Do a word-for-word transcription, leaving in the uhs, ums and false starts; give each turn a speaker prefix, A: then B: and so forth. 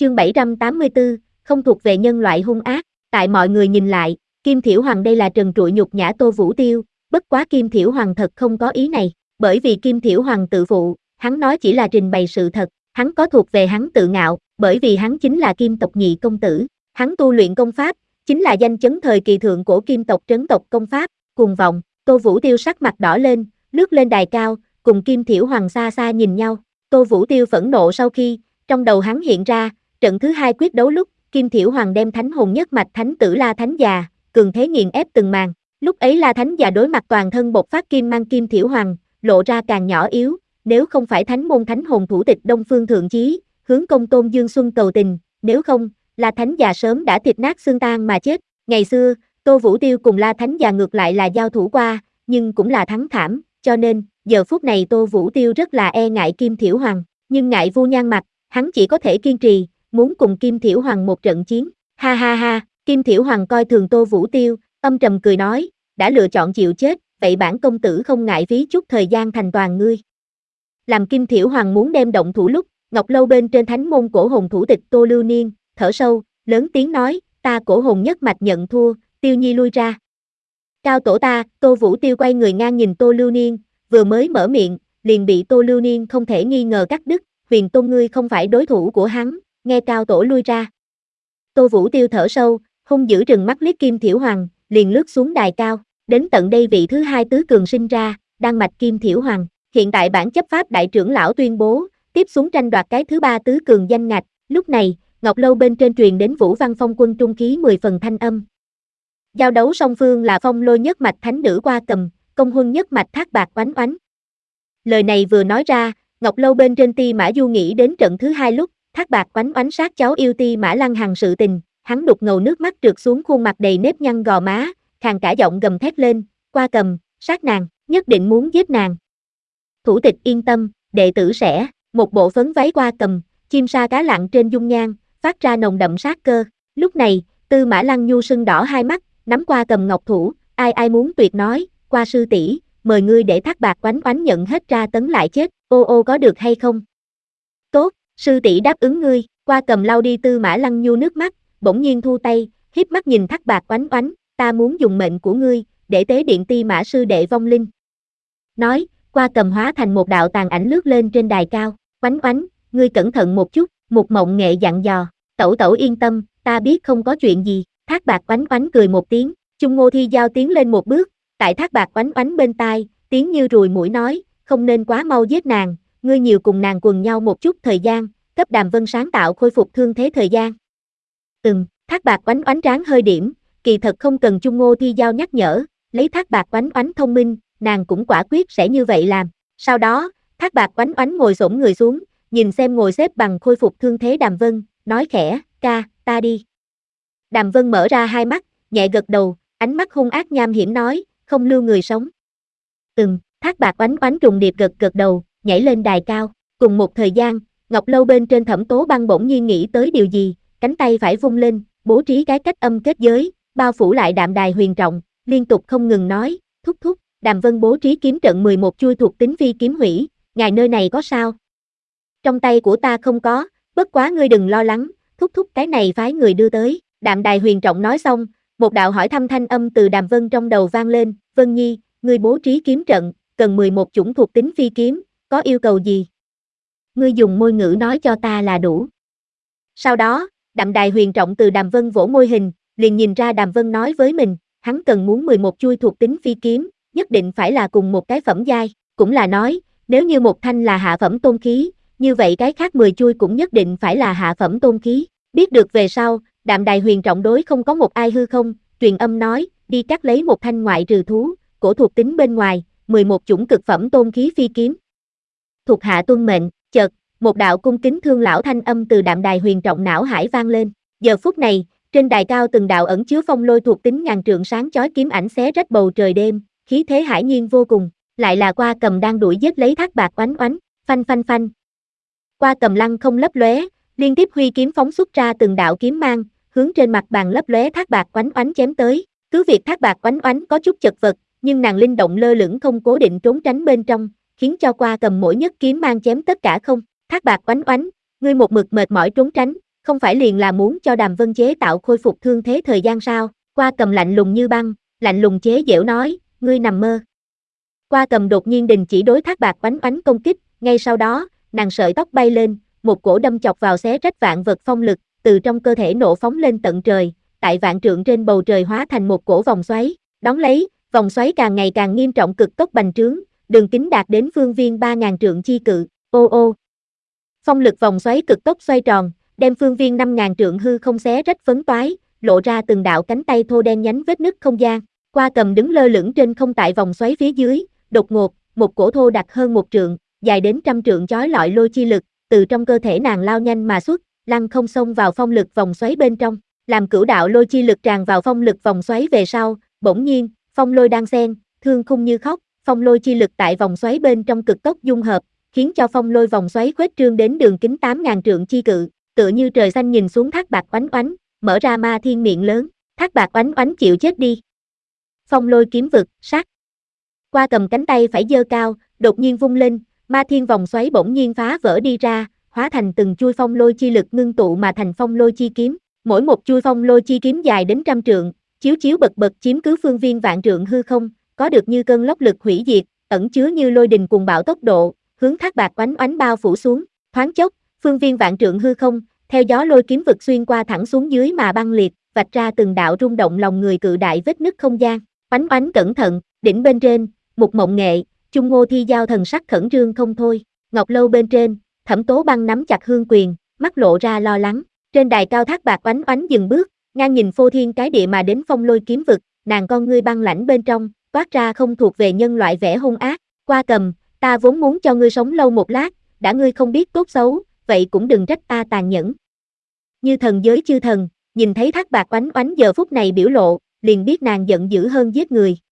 A: Chương bảy trăm tám mươi tư, không thuộc về nhân loại hung ác. Tại mọi người nhìn lại, Kim Thiểu Hoàng đây là trần trụi nhục nhã Tô Vũ Tiêu, bất quá Kim Thiểu Hoàng thật không có ý này, bởi vì Kim Thiểu Hoàng tự phụ, hắn nói chỉ là trình bày sự thật, hắn có thuộc về hắn tự ngạo, bởi vì hắn chính là Kim tộc nhị công tử, hắn tu luyện công pháp, chính là danh chấn thời kỳ thượng cổ Kim tộc trấn tộc công pháp, cuồng vọng. Tô Vũ Tiêu sắc mặt đỏ lên, lướt lên đài cao, cùng Kim Thiểu Hoàng xa xa nhìn nhau. Tô Vũ Tiêu phẫn nộ sau khi, trong đầu hắn hiện ra, trận thứ hai quyết đấu lúc, Kim Thiểu Hoàng đem thánh hồn nhất mạch thánh tử La Thánh Già, cường thế nghiền ép từng màn. Lúc ấy La Thánh Già đối mặt toàn thân bộc phát kim mang Kim Thiểu Hoàng, lộ ra càng nhỏ yếu, nếu không phải thánh môn thánh hồn thủ tịch Đông Phương Thượng Chí, hướng công tôn Dương Xuân cầu tình, nếu không, La Thánh Già sớm đã thịt nát xương tan mà chết. Ngày xưa, Tô Vũ Tiêu cùng La Thánh Già ngược lại là giao thủ qua, nhưng cũng là thắng thảm, cho nên, giờ phút này Tô Vũ Tiêu rất là e ngại Kim Thiểu Hoàng, nhưng ngại Vu Nhan mặt, hắn chỉ có thể kiên trì, muốn cùng Kim Thiểu Hoàng một trận chiến. Ha ha ha, Kim Thiểu Hoàng coi thường Tô Vũ Tiêu, âm trầm cười nói, đã lựa chọn chịu chết, vậy bản công tử không ngại phí chút thời gian thành toàn ngươi. Làm Kim Thiểu Hoàng muốn đem động thủ lúc, Ngọc Lâu bên trên thánh môn cổ hồn thủ tịch Tô Lưu Niên, thở sâu, lớn tiếng nói, ta cổ hồn nhất mạch nhận thua, Tiêu Nhi lui ra. Cao tổ ta, Tô Vũ Tiêu quay người ngang nhìn Tô Lưu Niên, vừa mới mở miệng, liền bị Tô Lưu Niên không thể nghi ngờ cắt đứt, Huyền Tôn ngươi không phải đối thủ của hắn, nghe Cao tổ lui ra. Tô Vũ Tiêu thở sâu, hung dữ trừng mắt liếc Kim Thiểu Hoàng, liền lướt xuống đài cao, đến tận đây vị thứ hai tứ cường sinh ra, đan mạch Kim Thiểu Hoàng, hiện tại bản chấp pháp đại trưởng lão tuyên bố, tiếp xuống tranh đoạt cái thứ ba tứ cường danh ngạch, lúc này, Ngọc Lâu bên trên truyền đến Vũ Văn Phong quân trung khí mười phần thanh âm. Giao đấu song phương là Phong Lôi nhất mạch thánh nữ Qua Cầm, Công Huân nhất mạch Thác Bạc Oánh Oánh. Lời này vừa nói ra, Ngọc Lâu bên trên Ti Mã Du nghĩ đến trận thứ hai lúc, Thác Bạc Oánh Oánh sát cháu yêu Ti Mã Lăng Hằng sự tình, hắn đục ngầu nước mắt trượt xuống khuôn mặt đầy nếp nhăn gò má, khàn cả giọng gầm thét lên, Qua Cầm, sát nàng, nhất định muốn giết nàng. Thủ tịch yên tâm, đệ tử sẽ, một bộ phấn váy Qua Cầm, chim sa cá lặn trên dung nhan, phát ra nồng đậm sát cơ. Lúc này, Tư Mã Lăng Nhu sưng đỏ hai mắt, nắm Qua Cầm ngọc thủ, ai ai muốn tuyệt nói, Qua sư tỷ, mời ngươi để Thác Bạc Oánh Oánh nhận hết ra tấn lại chết, ô ô có được hay không? Tốt, sư tỷ đáp ứng ngươi. Qua Cầm lau đi Tư Mã Lăng Nhu nước mắt, bỗng nhiên thu tay, hiếp mắt nhìn Thác Bạc Oánh Oánh, ta muốn dùng mệnh của ngươi, để tế điện Ti Mã sư đệ vong linh. Nói, Qua Cầm hóa thành một đạo tàn ảnh lướt lên trên đài cao, Oánh Oánh, ngươi cẩn thận một chút, Mục Mộng Nghệ dặn dò, tẩu tẩu yên tâm, ta biết không có chuyện gì. Thác Bạc Oánh Oánh cười một tiếng, Chung Ngô Thi Giao tiến lên một bước, tại Thác Bạc Oánh Oánh bên tai, tiếng như ruồi muỗi nói, không nên quá mau giết nàng, ngươi nhiều cùng nàng quần nhau một chút thời gian, cấp Đàm Vân sáng tạo khôi phục thương thế thời gian. Ừm, Thác Bạc Oánh Oánh tráng hơi điểm, kỳ thật không cần Chung Ngô Thi Giao nhắc nhở, lấy Thác Bạc Oánh Oánh thông minh, nàng cũng quả quyết sẽ như vậy làm. Sau đó, Thác Bạc Oánh Oánh ngồi xổm người xuống, nhìn xem ngồi xếp bằng khôi phục thương thế Đàm Vân, nói khẽ, ca, ta đi. Đàm Vân mở ra hai mắt, nhẹ gật đầu, ánh mắt hung ác nham hiểm nói, không lưu người sống. Ừm, Thác Bạc Oánh Oánh trùng điệp gật gật đầu, nhảy lên đài cao. Cùng một thời gian, Ngọc Lâu bên trên Thẩm Tố Băng bỗng nhiên nghĩ tới điều gì, cánh tay phải vung lên, bố trí cái cách âm kết giới, bao phủ lại đạm đài huyền trọng, liên tục không ngừng nói, thúc thúc, Đàm Vân bố trí kiếm trận mười một chui thuộc tính phi kiếm hủy, ngài nơi này có sao? Trong tay của ta không có, bất quá ngươi đừng lo lắng, thúc thúc cái này phái người đưa tới. Đạm đài huyền trọng nói xong, một đạo hỏi thăm thanh âm từ Đàm Vân trong đầu vang lên, Vân Nhi, ngươi bố trí kiếm trận, cần mười một chủng thuộc tính phi kiếm, có yêu cầu gì? Ngươi dùng môi ngữ nói cho ta là đủ. Sau đó, đạm đài huyền trọng từ Đàm Vân vỗ môi hình, liền nhìn ra Đàm Vân nói với mình, hắn cần muốn mười một chui thuộc tính phi kiếm, nhất định phải là cùng một cái phẩm giai, cũng là nói, nếu như một thanh là hạ phẩm tôn khí, như vậy cái khác mười chui cũng nhất định phải là hạ phẩm tôn khí. Biết được về sau, đạm đài huyền trọng đối không có một ai hư không, truyền âm nói, đi cắt lấy một thanh ngoại trừ thú, cổ thuộc tính bên ngoài, mười một chủng cực phẩm tôn khí phi kiếm. Thuộc hạ tuân mệnh, chợt, một đạo cung kính thương lão thanh âm từ đạm đài huyền trọng não hải vang lên. Giờ phút này, trên đài cao từng đạo ẩn chứa phong lôi thuộc tính ngàn trượng sáng chói kiếm ảnh xé rách bầu trời đêm, khí thế hải nhiên vô cùng, lại là Qua Cầm đang đuổi giết lấy Thác Bạc Oánh Oánh, phanh phanh phanh. Qua Cầm lăng không lấp lóe, liên tiếp huy kiếm phóng xuất ra từng đạo kiếm mang, hướng trên mặt bàn lấp lóe Thác Bạc Oánh Oánh chém tới. Cứ việc Thác Bạc Oánh Oánh có chút chật vật, nhưng nàng linh động lơ lửng không cố định trốn tránh bên trong, khiến cho Qua Cầm mỗi nhất kiếm mang chém tất cả không. Thác Bạc Oánh Oánh, ngươi một mực mệt mỏi trốn tránh, Không phải liền là muốn cho Đàm Vân chế tạo khôi phục thương thế thời gian sao? Qua Cầm lạnh lùng như băng, lạnh lùng chế giễu nói, ngươi nằm mơ. Qua Cầm đột nhiên đình chỉ đối Thác Bạt Oánh Oánh công kích, ngay sau đó, nàng sợi tóc bay lên, một cổ đâm chọc vào xé rách vạn vật phong lực, từ trong cơ thể nổ phóng lên tận trời, tại vạn trượng trên bầu trời hóa thành một cổ vòng xoáy, đón lấy, vòng xoáy càng ngày càng nghiêm trọng cực tốc bành trướng, đường kính đạt đến phương viên ba ngàn trượng chi cự, ô ô. Phong lực vòng xoáy cực tốc xoay tròn, đem phương viên năm ngàn trượng hư không xé rách phấn toái, lộ ra từng đạo cánh tay thô đen nhánh vết nứt không gian. Qua Cầm đứng lơ lửng trên không tại vòng xoáy phía dưới, đột ngột, một cổ thô đặc hơn một trượng, dài đến trăm trượng chói lọi lôi chi lực, từ trong cơ thể nàng lao nhanh mà xuất, lăng không xông vào phong lực vòng xoáy bên trong, làm cửu đạo lôi chi lực tràn vào phong lực vòng xoáy về sau, bỗng nhiên, phong lôi đang xen, thương khung như khóc, phong lôi chi lực tại vòng xoáy bên trong cực tốc dung hợp, khiến cho phong lôi vòng xoáy khuếch trương đến đường kính tám ngàn trượng chi cự, tựa như trời xanh nhìn xuống Thác Bạt Oánh Oánh, mở ra ma thiên miệng lớn, Thác Bạt Oánh Oánh chịu chết đi. Phong lôi kiếm vực, sát. Qua Cầm cánh tay phải giơ cao, đột nhiên vung lên, ma thiên vòng xoáy bỗng nhiên phá vỡ đi ra, hóa thành từng chuôi phong lôi chi lực ngưng tụ mà thành phong lôi chi kiếm, mỗi một chuôi phong lôi chi kiếm dài đến trăm trượng, chiếu chiếu bật bật chiếm cứ phương viên vạn trượng hư không, có được như cơn lốc lực hủy diệt, ẩn chứa như lôi đình cuồng bạo tốc độ, hướng Thác Bạt Oánh Oánh bao phủ xuống, thoáng chốc, phương viên vạn trượng hư không, theo gió lôi kiếm vực xuyên qua thẳng xuống dưới mà băng liệt, vạch ra từng đạo rung động lòng người cự đại vết nứt không gian. Oánh Oánh cẩn thận, đỉnh bên trên, Mục Mộng Nghệ, Chung Ngô Thi Giao thần sắc khẩn trương không thôi, ngọc lâu bên trên, Thẩm Tố Băng nắm chặt hương quyền, mắt lộ ra lo lắng. Trên đài cao Thác Bạt Oánh Oánh dừng bước, ngang nhìn phô thiên cái địa mà đến phong lôi kiếm vực, nàng con ngươi băng lãnh bên trong, toát ra không thuộc về nhân loại vẻ hung ác. Qua Cầm, ta vốn muốn cho ngươi sống lâu một lát, đã ngươi không biết tốt xấu, vậy cũng đừng trách ta tàn nhẫn. Như thần giới chư thần, nhìn thấy Thác Bạt Oánh Oánh giờ phút này biểu lộ, liền biết nàng giận dữ hơn giết người.